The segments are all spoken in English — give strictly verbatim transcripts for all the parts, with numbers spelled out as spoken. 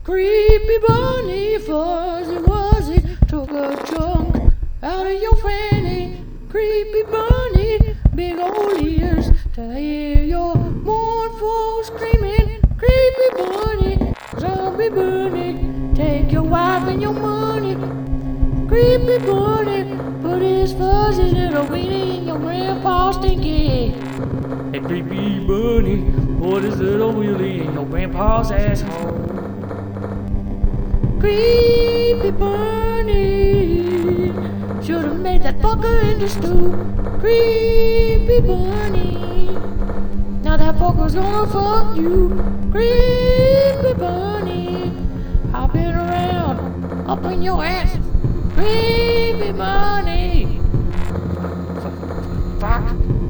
Creepy bunny, fuzzy wuzzy, took a chunk out of your fanny. Creepy bunny, big old ears to hear your mournful screaming. Creepy bunny, zombie bunny, take your wife and your money. Creepy bunny, put his fuzzy little weenie in your grandpa's stinky. Hey, creepy bunny, put his little wheelie in your grandpa's asshole. Creepy bunny, should've made that fucker into stew. Creepy bunny, now that fucker's gonna fuck you. Creepy bunny, hopping around up in your ass. Creepy bunny, fuck.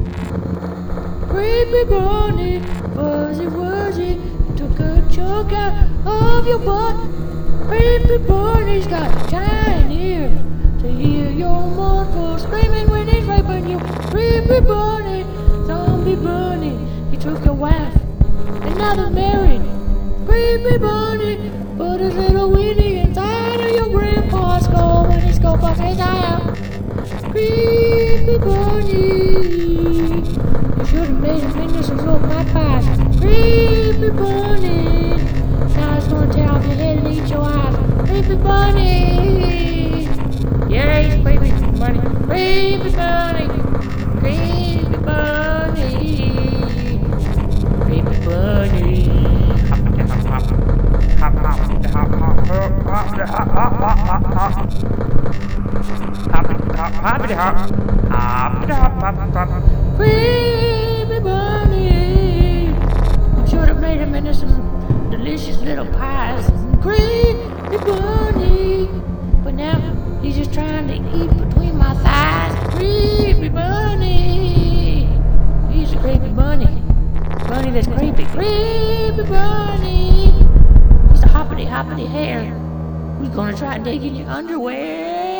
Creepy bunny, fuzzy wuzzy, took a chunk out of your butt. Creepy bunny's got giant ears to hear your mournful screaming when he's raping you. Creepy bunny, zombie bunny, he took your wife and now they're married. Creepy bunny, put his little weenie inside of your grandpa's skull when he scope up his eye out. Creepy bunny, you should've made him into some little pot pies. Creepy bunny, now it's gonna tear off your head and eat your eyes. Creepy bunny, yeah, he's creepy bunny. Creepy bunny, creepy bunny, creepy bunny. Hop, hop, hop, hop, hop, hop, hop, hop, hop, hop, hop, hop. Hoppity hop, hoppity hop, hoppity hop, hop, hop. Creepy bunny, you should have made him into some delicious little pies. Creepy bunny, but now he's just trying to eat between my thighs. Creepy bunny, he's a creepy bunny, bunny that's creepy. Creepy bunny, he's a hoppity hoppity hair who's gonna try to dig in your underwear.